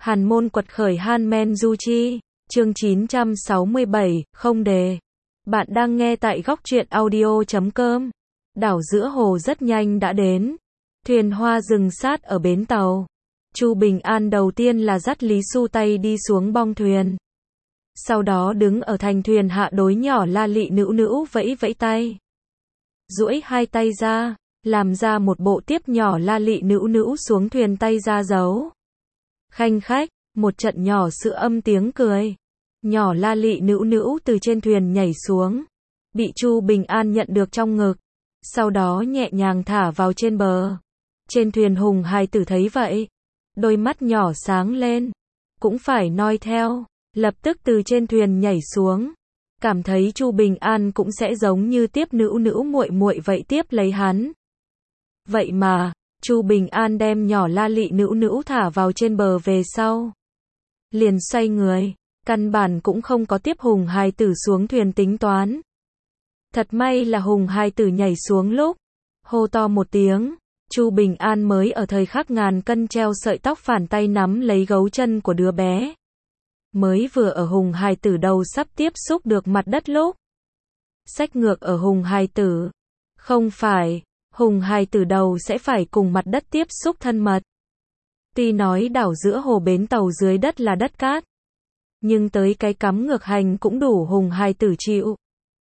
Hàn môn quật khởi Hanmen Du Chi, chương 967, không đề. Bạn đang nghe tại góc truyện audio.com. Đảo giữa hồ rất nhanh đã đến. Thuyền hoa dừng sát ở bến tàu. Chu Bình An đầu tiên là dắt Lý Xu tay đi xuống bong thuyền. Sau đó đứng ở thành thuyền hạ đối nhỏ La Lị Nữu Nữu vẫy vẫy tay. Duỗi hai tay ra, làm ra một bộ tiếp nhỏ La Lị Nữu Nữu xuống thuyền tay ra giấu. Khanh khách, một trận nhỏ sữa âm tiếng cười. Nhỏ La Lị Nữu Nữu từ trên thuyền nhảy xuống, bị Chu Bình An nhận được trong ngực, sau đó nhẹ nhàng thả vào trên bờ. Trên thuyền Hùng Hài Tử thấy vậy, đôi mắt nhỏ sáng lên, cũng phải noi theo, lập tức từ trên thuyền nhảy xuống, cảm thấy Chu Bình An cũng sẽ giống như tiếp Nữu Nữu muội muội vậy tiếp lấy hắn. Vậy mà, Chu Bình An đem nhỏ La Lị Nữu Nữu thả vào trên bờ về sau, liền xoay người, căn bản cũng không có tiếp Hùng Hài Tử xuống thuyền tính toán. Thật may là Hùng Hài Tử nhảy xuống lúc hô to một tiếng, Chu Bình An mới ở thời khắc ngàn cân treo sợi tóc phản tay nắm lấy gấu chân của đứa bé. Mới vừa ở Hùng Hài Tử đầu sắp tiếp xúc được mặt đất lúc xách ngược ở Hùng Hài Tử. Không phải, Hùng Hài Tử đầu sẽ phải cùng mặt đất tiếp xúc thân mật. Tuy nói đảo giữa hồ bến tàu dưới đất là đất cát, nhưng tới cái cắm ngược hành cũng đủ Hùng Hài Tử chịu.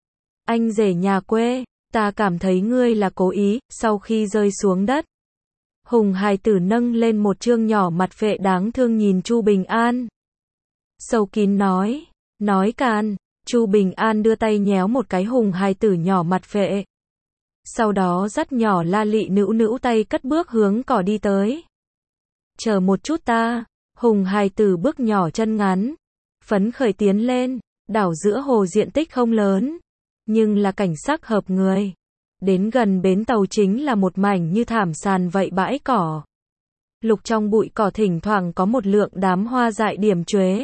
Anh rể nhà quê, ta cảm thấy ngươi là cố ý. Sau khi rơi xuống đất, Hùng Hài Tử nâng lên một trương nhỏ mặt phệ đáng thương nhìn Chu Bình An. Sâu kín nói càn. Chu Bình An đưa tay nhéo một cái Hùng Hài Tử nhỏ mặt phệ. Sau đó dắt nhỏ La Lị Nữu Nữu tay cất bước hướng cỏ đi tới. Chờ một chút ta. Hùng Hài Tử bước nhỏ chân ngắn, phấn khởi tiến lên. Đảo giữa hồ diện tích không lớn, nhưng là cảnh sắc hợp người. Đến gần bến tàu chính là một mảnh như thảm sàn vậy bãi cỏ. Lục trong bụi cỏ thỉnh thoảng có một lượng đám hoa dại điểm chuế.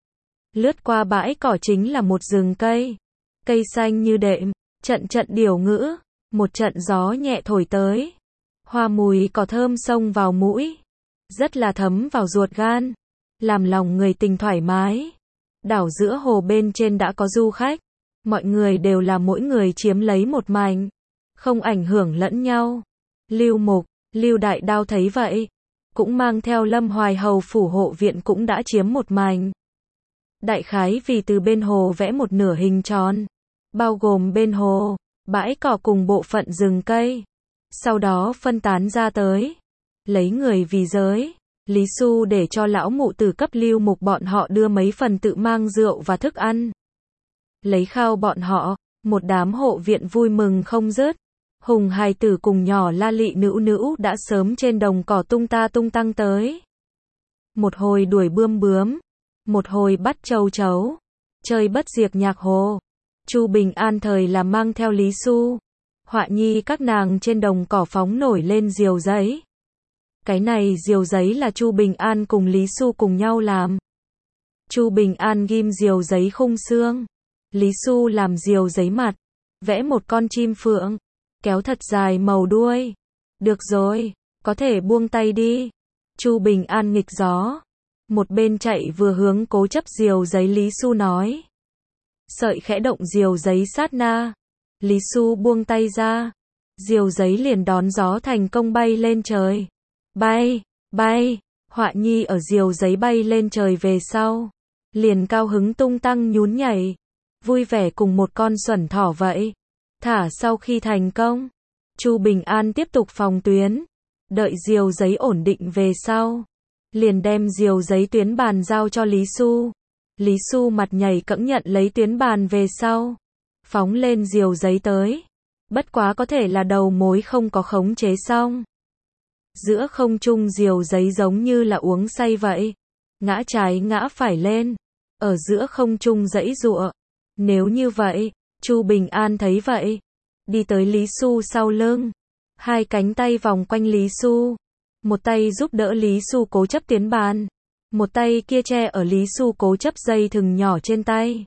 Lướt qua bãi cỏ chính là một rừng cây. Cây xanh như đệm, trận trận điểu ngữ, một trận gió nhẹ thổi tới. Hoa mùi cỏ thơm xông vào mũi, rất là thấm vào ruột gan, làm lòng người tình thoải mái. Đảo giữa hồ bên trên đã có du khách, mọi người đều là mỗi người chiếm lấy một mảnh, không ảnh hưởng lẫn nhau. Lưu Mục, Lưu Đại Đao thấy vậy, cũng mang theo Lâm Hoài Hầu phủ hộ viện cũng đã chiếm một mảnh. Đại khái vì từ bên hồ vẽ một nửa hình tròn, bao gồm bên hồ, bãi cỏ cùng bộ phận rừng cây. Sau đó phân tán ra tới, lấy người vì giới. Lý Xu để cho lão mụ tử cấp Lưu Mục bọn họ đưa mấy phần tự mang rượu và thức ăn. Lấy khao bọn họ, một đám hộ viện vui mừng không dứt. Hùng Hài Tử cùng nhỏ La Lị Nữu Nữu đã sớm trên đồng cỏ tung ta tung tăng tới. Một hồi đuổi bươm bướm, một hồi bắt châu chấu, chơi bất diệt nhạc hồ. Chu Bình An thời là mang theo Lý Xu, Họa Nhi các nàng trên đồng cỏ phóng nổi lên diều giấy. Cái này diều giấy là Chu Bình An cùng Lý Xu cùng nhau làm. Chu Bình An ghim diều giấy khung xương, Lý Xu làm diều giấy mặt, vẽ một con chim phượng, kéo thật dài màu đuôi. Được rồi, có thể buông tay đi. Chu Bình An nghịch gió, một bên chạy vừa hướng cố chấp diều giấy Lý Xu nói. Sợi khẽ động diều giấy sát na, Lý Xu buông tay ra, diều giấy liền đón gió thành công bay lên trời. Bay, bay, Họa Nhi ở diều giấy bay lên trời về sau, liền cao hứng tung tăng nhún nhảy, vui vẻ cùng một con xuẩn thỏ vậy. Thả sau khi thành công, Chu Bình An tiếp tục phòng tuyến, đợi diều giấy ổn định về sau, liền đem diều giấy tuyến bàn giao cho Lý Xu. Lý Xu mặt nhảy cẫng nhận lấy tuyến bàn về sau, phóng lên diều giấy tới. Bất quá có thể là đầu mối không có khống chế xong. Giữa không trung diều giấy giống như là uống say vậy, ngã trái ngã phải lên, ở giữa không trung giãy giụa. Nếu như vậy, Chu Bình An thấy vậy, đi tới Lý Xu sau lưng, hai cánh tay vòng quanh Lý Xu, một tay giúp đỡ Lý Xu cố chấp tiến bàn, một tay kia che ở Lý Xu cố chấp dây thừng nhỏ trên tay.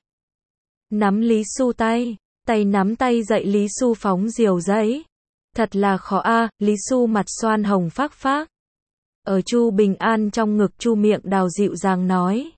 Nắm Lý Xu tay, tay nắm tay dậy Lý Xu phóng diều giấy. Thật là khó a. Lý Xu mặt xoan hồng phác phác. Ở Chu Bình An trong ngực Chu Miệng Đào dịu dàng nói.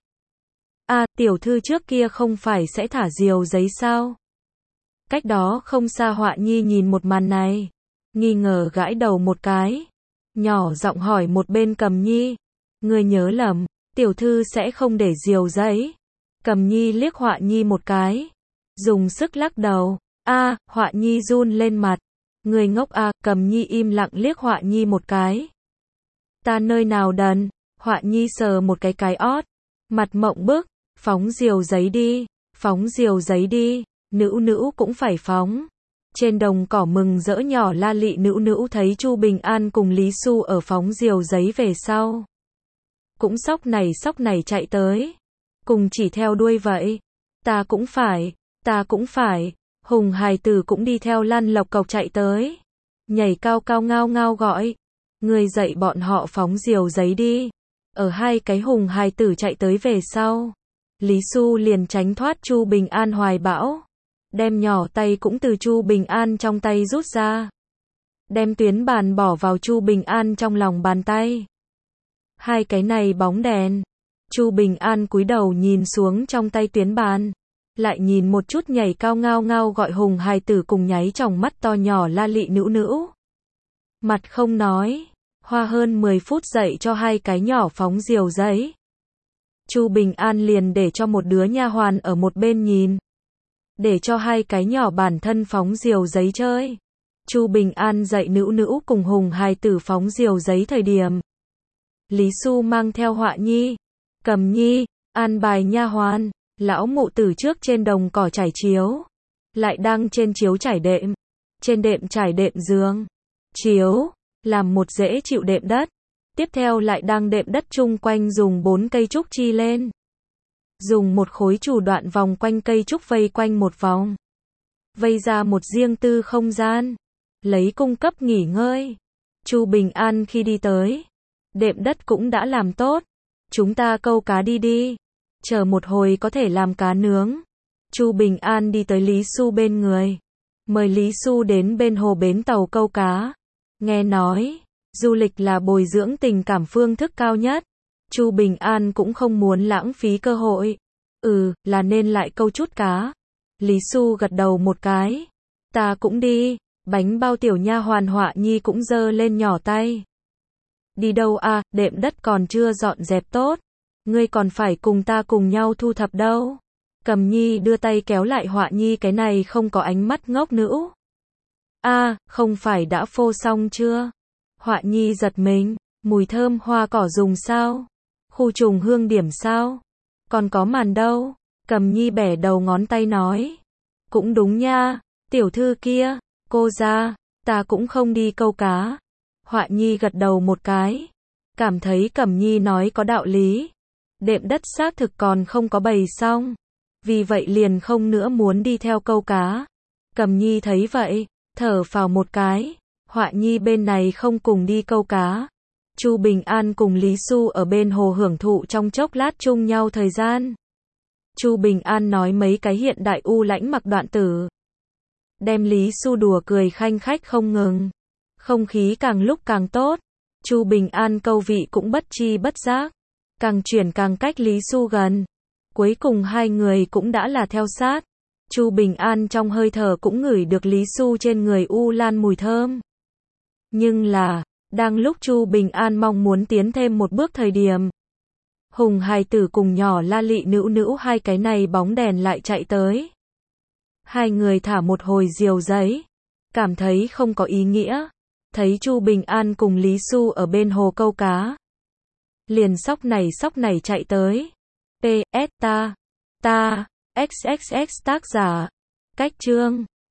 Tiểu thư trước kia không phải sẽ thả diều giấy sao? Cách đó không xa Họa Nhi nhìn một màn này, nghi ngờ gãi đầu một cái, nhỏ giọng hỏi một bên Cầm Nhi, ngươi nhớ lầm, tiểu thư sẽ không để diều giấy. Cầm Nhi liếc Họa Nhi một cái, dùng sức lắc đầu. Họa Nhi run lên mặt. Người ngốc Cầm Nhi im lặng liếc Họa Nhi một cái. Ta nơi nào đần? Họa Nhi sờ một cái ót, mặt mộng bức, phóng diều giấy đi, phóng diều giấy đi, Nữu cũng phải phóng. Trên đồng cỏ mừng rỡ nhỏ La Lị Nữu thấy Chu Bình An cùng Lý Xu ở phóng diều giấy về sau, cũng sóc này chạy tới, cùng chỉ theo đuôi vậy. Ta cũng phải, Hùng hài tử cũng đi theo lăn lộc cộc chạy tới, nhảy cao cao ngao ngao gọi, người dạy bọn họ phóng diều giấy đi. Ở hai cái Hùng hài tử chạy tới về sau, Lý Xu liền tránh thoát Chu Bình An hoài bão, đem nhỏ tay cũng từ Chu Bình An trong tay rút ra, đem tuyến bàn bỏ vào Chu Bình An trong lòng bàn tay. Hai cái này bóng đèn. Chu Bình An cúi đầu nhìn xuống trong tay tuyến bàn, lại nhìn một chút nhảy cao ngao ngao gọi Hùng hài tử cùng nháy tròng mắt to nhỏ La Lị Nữu. Mặt không nói, hoa hơn 10 phút dạy cho hai cái nhỏ phóng diều giấy. Chu Bình An liền để cho một đứa nha hoàn ở một bên nhìn, để cho hai cái nhỏ bản thân phóng diều giấy chơi. Chu Bình An dạy Nữu cùng Hùng hài tử phóng diều giấy thời điểm, Lý Xu mang theo Họa Nhi, Cầm Nhi, an bài nha hoàn, lão mụ từ trước trên đồng cỏ trải chiếu, lại đang trên chiếu trải đệm, trên đệm trải đệm giường, chiếu, làm một dễ chịu đệm đất. Tiếp theo lại đang đệm đất chung quanh dùng 4 cây trúc chi lên, dùng một khối chủ đoạn vòng quanh cây trúc vây quanh một vòng, vây ra một riêng tư không gian, lấy cung cấp nghỉ ngơi. Chu Bình An khi đi tới, đệm đất cũng đã làm tốt, chúng ta câu cá đi, chờ một hồi có thể làm cá nướng. Chu Bình An đi tới Lý Xu bên người, mời Lý Xu đến bên hồ bến tàu câu cá. Nghe nói, du lịch là bồi dưỡng tình cảm phương thức cao nhất. Chu Bình An cũng không muốn lãng phí cơ hội. Là nên lại câu chút cá. Lý Xu gật đầu một cái. Ta cũng đi. Bánh bao tiểu nha hoàn Họa Nhi cũng giơ lên nhỏ tay. Đi đâu đệm đất còn chưa dọn dẹp tốt. Ngươi còn phải cùng ta cùng nhau thu thập đâu. Cầm Nhi đưa tay kéo lại Họa Nhi, cái này không có ánh mắt ngốc nữ. Không phải đã phô xong chưa? Họa Nhi giật mình, mùi thơm hoa cỏ dùng sao? Khu trùng hương điểm sao? Còn có màn đâu? Cầm Nhi bẻ đầu ngón tay nói. Cũng đúng nha, tiểu thư kia, cô ra, ta cũng không đi câu cá. Họa Nhi gật đầu một cái, cảm thấy Cầm Nhi nói có đạo lý. Đệm đất xác thực còn không có bày xong, vì vậy liền không nữa muốn đi theo câu cá. Cầm Nhi thấy vậy, thở phào một cái. Họa Nhi bên này không cùng đi câu cá. Chu Bình An cùng Lý Xu ở bên hồ hưởng thụ trong chốc lát chung nhau thời gian. Chu Bình An nói mấy cái hiện đại lãnh mặc đoạn tử, đem Lý Xu đùa cười khanh khách không ngừng. Không khí càng lúc càng tốt. Chu Bình An câu vị cũng bất chi bất giác, càng chuyển càng cách Lý Xu gần. Cuối cùng hai người cũng đã là theo sát. Chu Bình An trong hơi thở cũng ngửi được Lý Xu trên người lan mùi thơm. Nhưng là, đang lúc Chu Bình An mong muốn tiến thêm một bước thời điểm, Hùng hài tử cùng nhỏ La Lị Nữu hai cái này bóng đèn lại chạy tới. Hai người thả một hồi diều giấy, cảm thấy không có ý nghĩa, thấy Chu Bình An cùng Lý Xu ở bên hồ câu cá, liền sóc này chạy tới. PS ta XXX tác giả, cách chương